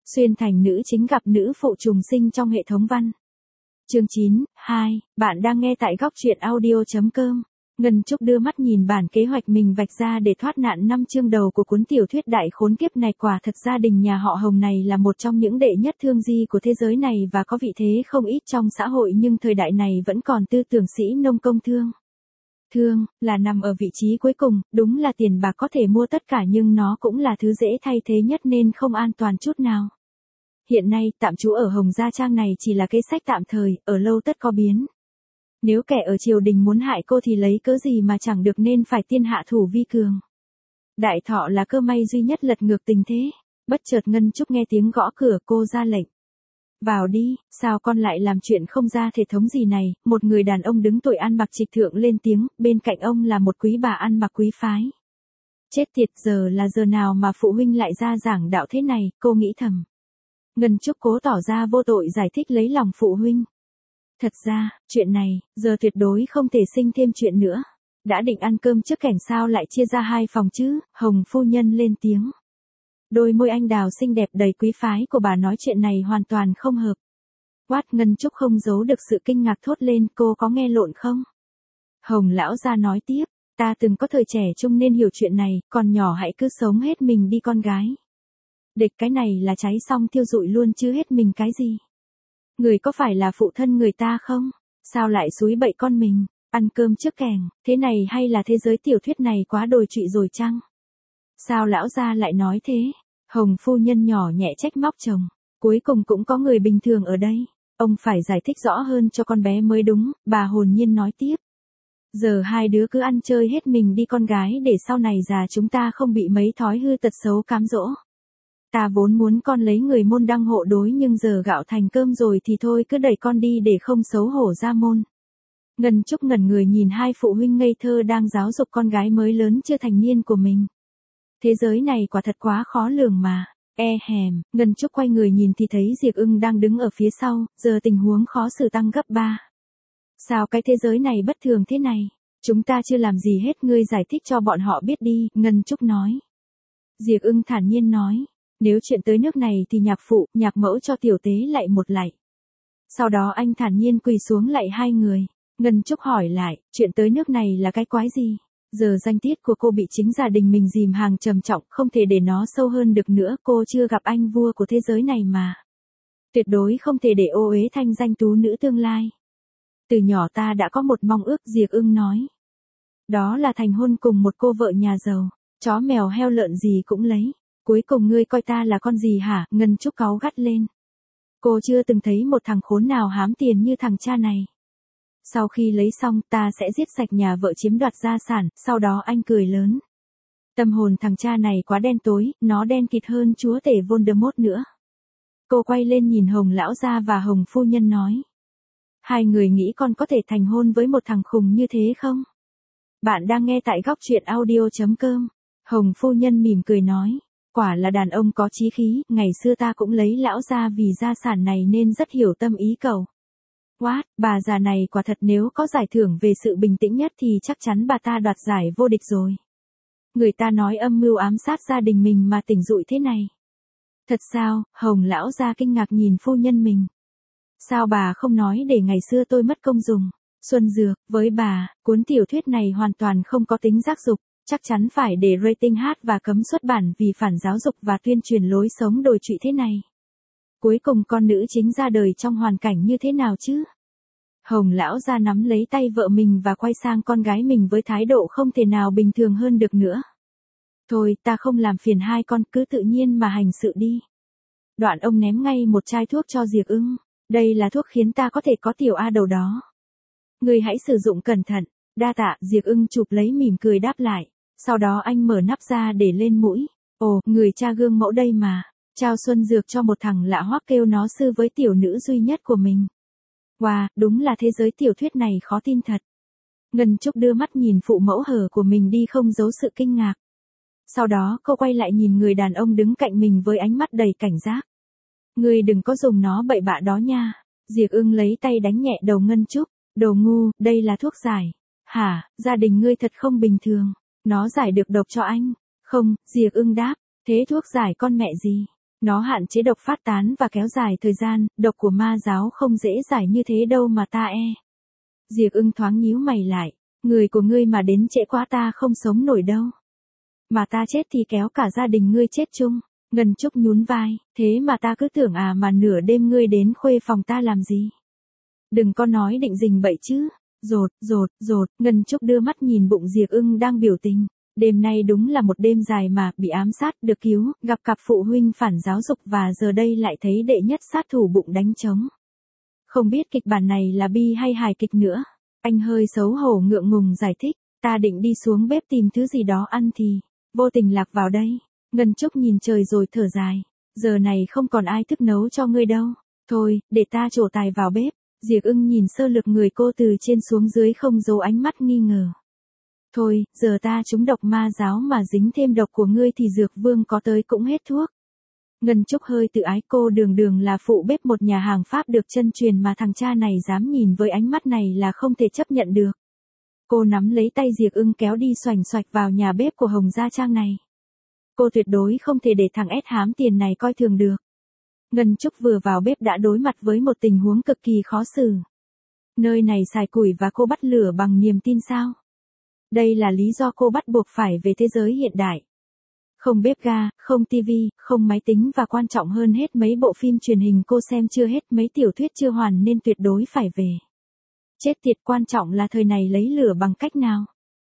Xuyên thành nữ chính gặp nữ phụ trùng sinh trong hệ thống văn. Chương 9, 2, bạn đang nghe tại góc truyện audio.com. Ngân Trúc đưa mắt nhìn bản kế hoạch mình vạch ra để thoát nạn 5 chương đầu của cuốn tiểu thuyết đại khốn kiếp này. Quả thật gia đình nhà họ Hồng này là một trong những đệ nhất thương di của thế giới này và có vị thế không ít trong xã hội, nhưng thời đại này vẫn còn tư tưởng sĩ nông công thương. Thương là nằm ở vị trí cuối cùng, đúng là tiền bạc có thể mua tất cả nhưng nó cũng là thứ dễ thay thế nhất nên không an toàn chút nào. Hiện nay, tạm trú ở Hồng Gia Trang này chỉ là kế sách tạm thời, ở lâu tất có biến. Nếu kẻ ở triều đình muốn hại cô thì lấy cớ gì mà chẳng được nên phải tiên hạ thủ vi cường. Đại thọ là cơ may duy nhất lật ngược tình thế. Bất chợt Ngân Trúc nghe tiếng gõ cửa, cô ra lệnh. Vào đi, sao con lại làm chuyện không ra thể thống gì này? Một người đàn ông đứng tuổi ăn mặc trịch thượng lên tiếng, bên cạnh ông là một quý bà ăn mặc quý phái. Chết tiệt, giờ là giờ nào mà phụ huynh lại ra giảng đạo thế này, cô nghĩ thầm. Ngân Trúc cố tỏ ra vô tội giải thích lấy lòng phụ huynh. Thật ra, chuyện này, giờ tuyệt đối không thể sinh thêm chuyện nữa. Đã định ăn cơm trước cảnh sao lại chia ra 2 phòng chứ? Hồng phu nhân lên tiếng. Đôi môi anh đào xinh đẹp đầy quý phái của bà nói chuyện này hoàn toàn không hợp. Quát. Ngân Trúc không giấu được sự kinh ngạc thốt lên, cô có nghe lộn không? Hồng lão gia nói tiếp, ta từng có thời trẻ trung nên hiểu chuyện này, còn nhỏ hãy cứ sống hết mình đi con gái. Địch cái này là cháy xong thiêu rụi luôn chứ hết mình cái gì. Người có phải là phụ thân người ta không? Sao lại xúi bậy con mình? Ăn cơm trước kèng, thế này hay là thế giới tiểu thuyết này quá đồi trụy rồi chăng? Sao lão gia lại nói thế? Hồng phu nhân nhỏ nhẹ trách móc chồng. Cuối cùng cũng có người bình thường ở đây. Ông phải giải thích rõ hơn cho con bé mới đúng, bà hồn nhiên nói tiếp. Giờ hai đứa cứ ăn chơi hết mình đi con gái để sau này già chúng ta không bị mấy thói hư tật xấu cám dỗ. Ta vốn muốn con lấy người môn đăng hộ đối nhưng giờ gạo thành cơm rồi thì thôi cứ đẩy con đi để không xấu hổ ra môn. Ngân Trúc ngẩn người nhìn hai phụ huynh ngây thơ đang giáo dục con gái mới lớn chưa thành niên của mình. Thế giới này quả thật quá khó lường mà. Ngân Trúc quay người nhìn thì thấy Diệp Ưng đang đứng ở phía sau, giờ tình huống khó xử tăng gấp 3. Sao cái thế giới này bất thường thế này? Chúng ta chưa làm gì hết, ngươi giải thích cho bọn họ biết đi, Ngân Trúc nói. Diệp Ưng thản nhiên nói. Nếu chuyện tới nước này thì nhạc phụ, nhạc mẫu cho tiểu tế lạy một lạy. Sau đó anh thản nhiên quỳ xuống lạy hai người. Ngân Trúc hỏi lại, chuyện tới nước này là cái quái gì? Giờ danh tiết của cô bị chính gia đình mình dìm hàng trầm trọng, không thể để nó sâu hơn được nữa. Cô chưa gặp anh vua của thế giới này mà. Tuyệt đối không thể để ô uế thanh danh tú nữ tương lai. Từ nhỏ ta đã có một mong ước, Diệp Ưng nói. Đó là thành hôn cùng một cô vợ nhà giàu. Chó mèo heo lợn gì cũng lấy. Cuối cùng ngươi coi ta là con gì hả? Ngân Trúc cáu gắt lên. Cô chưa từng thấy một thằng khốn nào hám tiền như thằng cha này. Sau khi lấy xong ta sẽ giết sạch nhà vợ chiếm đoạt gia sản, sau đó anh cười lớn. Tâm hồn thằng cha này quá đen tối, nó đen kịt hơn chúa tể Voldemort nữa. Cô quay lên nhìn Hồng lão gia và Hồng phu nhân nói. Hai người nghĩ con có thể thành hôn với một thằng khùng như thế không? Bạn đang nghe tại góc truyện audio.com. Hồng phu nhân mỉm cười nói. Quả là đàn ông có chí khí, ngày xưa ta cũng lấy lão gia vì gia sản này nên rất hiểu tâm ý cậu. Bà già này quả thật, nếu có giải thưởng về sự bình tĩnh nhất thì chắc chắn bà ta đoạt giải vô địch rồi. Người ta nói âm mưu ám sát gia đình mình mà tỉnh dụi thế này. Thật sao? Hồng lão gia kinh ngạc nhìn phu nhân mình. Sao bà không nói để ngày xưa tôi mất công dùng? Xuân Dược, với bà, cuốn tiểu thuyết này hoàn toàn không có tính giác dục. Chắc chắn phải để rating hát và cấm xuất bản vì phản giáo dục và tuyên truyền lối sống đồi trụy thế này. Cuối cùng con nữ chính ra đời trong hoàn cảnh như thế nào chứ? Hồng lão gia nắm lấy tay vợ mình và quay sang con gái mình với thái độ không thể nào bình thường hơn được nữa. Thôi, ta không làm phiền hai con, cứ tự nhiên mà hành sự đi. Đoạn ông ném ngay một chai thuốc cho Diệp Ưng. Đây là thuốc khiến ta có thể có tiểu A đầu đó. Người hãy sử dụng cẩn thận. Đa tạ. Diệp Ưng chụp lấy mỉm cười đáp lại. Sau đó anh mở nắp ra để lên mũi. Ồ, người cha gương mẫu đây mà. Trao xuân dược cho một thằng lạ hoắc kêu nó sư với tiểu nữ duy nhất của mình. Wow, đúng là thế giới tiểu thuyết này khó tin thật. Ngân Trúc đưa mắt nhìn phụ mẫu hờ của mình đi không giấu sự kinh ngạc. Sau đó cô quay lại nhìn người đàn ông đứng cạnh mình với ánh mắt đầy cảnh giác. Ngươi đừng có dùng nó bậy bạ đó nha. Diệp Ưng lấy tay đánh nhẹ đầu Ngân Trúc. Đồ ngu, đây là thuốc giải. Hả, gia đình ngươi thật không bình thường. Nó giải được độc cho anh. Không, Diệp Ưng đáp. Thế thuốc giải con mẹ gì? Nó hạn chế độc phát tán và kéo dài thời gian, độc của ma giáo không dễ giải như thế đâu mà ta e. Diệp Ưng thoáng nhíu mày lại, người của ngươi mà đến trễ quá ta không sống nổi đâu. Mà ta chết thì kéo cả gia đình ngươi chết chung. Ngân Trúc nhún vai, thế mà ta cứ tưởng mà nửa đêm ngươi đến khuê phòng ta làm gì. Đừng có nói định rình bậy chứ. Rột, Ngân Trúc đưa mắt nhìn bụng Diệp Ưng đang biểu tình. Đêm nay đúng là một đêm dài mà, bị ám sát, được cứu, gặp cặp phụ huynh phản giáo dục và giờ đây lại thấy đệ nhất sát thủ bụng đánh trống. Không biết kịch bản này là bi hay hài kịch nữa. Anh hơi xấu hổ ngượng ngùng giải thích, ta định đi xuống bếp tìm thứ gì đó ăn thì, vô tình lạc vào đây. Ngân Trúc nhìn trời rồi thở dài, giờ này không còn ai thức nấu cho ngươi đâu. Thôi, để ta trổ tài vào bếp. Diệp Ưng nhìn sơ lược người cô từ trên xuống dưới không giấu ánh mắt nghi ngờ. Thôi, giờ ta trúng độc ma giáo mà dính thêm độc của ngươi thì dược vương có tới cũng hết thuốc. Ngân Trúc hơi tự ái, cô đường là phụ bếp một nhà hàng Pháp được chân truyền mà thằng cha này dám nhìn với ánh mắt này là không thể chấp nhận được. Cô nắm lấy tay Diệp Ưng kéo đi xoành xoạch vào nhà bếp của Hồng Gia Trang này. Cô tuyệt đối không thể để thằng ét hám tiền này coi thường được. Ngân Trúc vừa vào bếp đã đối mặt với một tình huống cực kỳ khó xử. Nơi này xài củi và cô bắt lửa bằng niềm tin sao? Đây là lý do cô bắt buộc phải về thế giới hiện đại. Không bếp ga, không tivi, không máy tính và quan trọng hơn hết mấy bộ phim truyền hình cô xem chưa hết, mấy tiểu thuyết chưa hoàn nên tuyệt đối phải về. Chết tiệt, quan trọng là thời này lấy lửa bằng cách nào?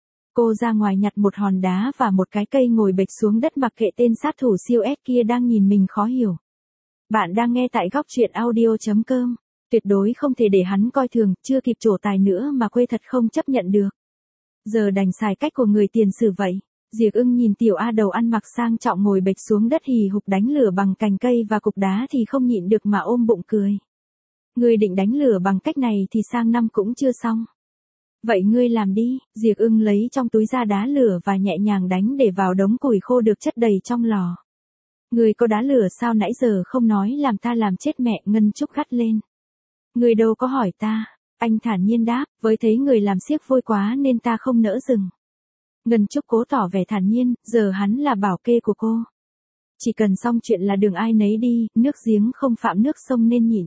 Cô ra ngoài nhặt một hòn đá và một cái cây ngồi bệt xuống đất mặc kệ tên sát thủ siêu S kia đang nhìn mình khó hiểu. Bạn đang nghe tại góc truyện audio.com. Tuyệt đối không thể để hắn coi thường, chưa kịp trổ tài nữa mà quê thật không chấp nhận được. Giờ đành xài cách của người tiền sử vậy. Diệp Ưng nhìn tiểu A đầu ăn mặc sang trọng ngồi bệt xuống đất hì hục đánh lửa bằng cành cây và cục đá thì không nhịn được mà ôm bụng cười. Ngươi định đánh lửa bằng cách này thì sang năm cũng chưa xong. Vậy ngươi làm đi. Diệp Ưng lấy trong túi ra đá lửa và nhẹ nhàng đánh để vào đống củi khô được chất đầy trong lò. Ngươi có đá lửa sao nãy giờ không nói, làm ta làm chết mẹ. Ngân Trúc gắt lên. Ngươi đâu có hỏi ta. Anh thản nhiên đáp, với thấy người làm xiếc vôi quá nên ta không nỡ dừng. Ngân Trúc cố tỏ vẻ thản nhiên, giờ hắn là bảo kê của cô. Chỉ cần xong chuyện là đường ai nấy đi, nước giếng không phạm nước sông nên nhịn.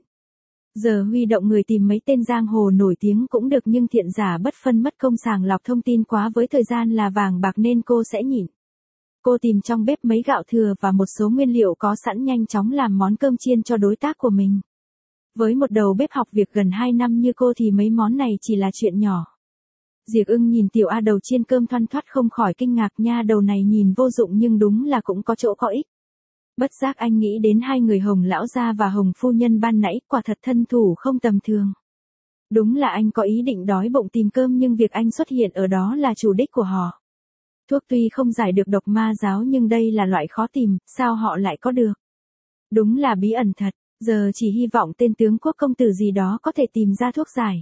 Giờ huy động người tìm mấy tên giang hồ nổi tiếng cũng được, nhưng thiện giả bất phân mất công sàng lọc thông tin quá với thời gian là vàng bạc nên cô sẽ nhịn. Cô tìm trong bếp mấy gạo thừa và một số nguyên liệu có sẵn nhanh chóng làm món cơm chiên cho đối tác của mình. Với một đầu bếp học việc gần 2 năm như cô thì mấy món này chỉ là chuyện nhỏ. Diệp Ưng nhìn tiểu A đầu chiên cơm thoăn thoắt không khỏi kinh ngạc, nha đầu này nhìn vô dụng nhưng đúng là cũng có chỗ có ích. Bất giác anh nghĩ đến hai người Hồng lão gia và Hồng phu nhân ban nãy, quả thật thân thủ không tầm thường. Đúng là anh có ý định đói bụng tìm cơm nhưng việc anh xuất hiện ở đó là chủ đích của họ. Thuốc tuy không giải được độc ma giáo nhưng đây là loại khó tìm, sao họ lại có được? Đúng là bí ẩn thật, giờ chỉ hy vọng tên tướng quốc công tử gì đó có thể tìm ra thuốc giải.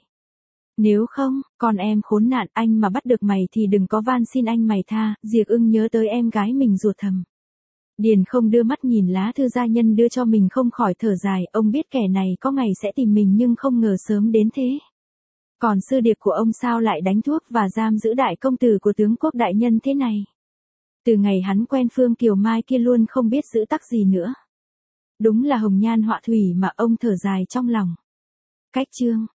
Nếu không, con em khốn nạn, anh mà bắt được mày thì đừng có van xin anh mày tha. Diệp Ưng nhớ tới em gái mình ruột thầm. Điền không đưa mắt nhìn lá thư gia nhân đưa cho mình không khỏi thở dài, ông biết kẻ này có ngày sẽ tìm mình nhưng không ngờ sớm đến thế. Còn sư điệp của ông sao lại đánh thuốc và giam giữ đại công tử của tướng quốc đại nhân thế này? Từ ngày hắn quen Phương Kiều Mai kia luôn không biết giữ tắc gì nữa. Đúng là hồng nhan họa thủy mà, ông thở dài trong lòng. Cách chương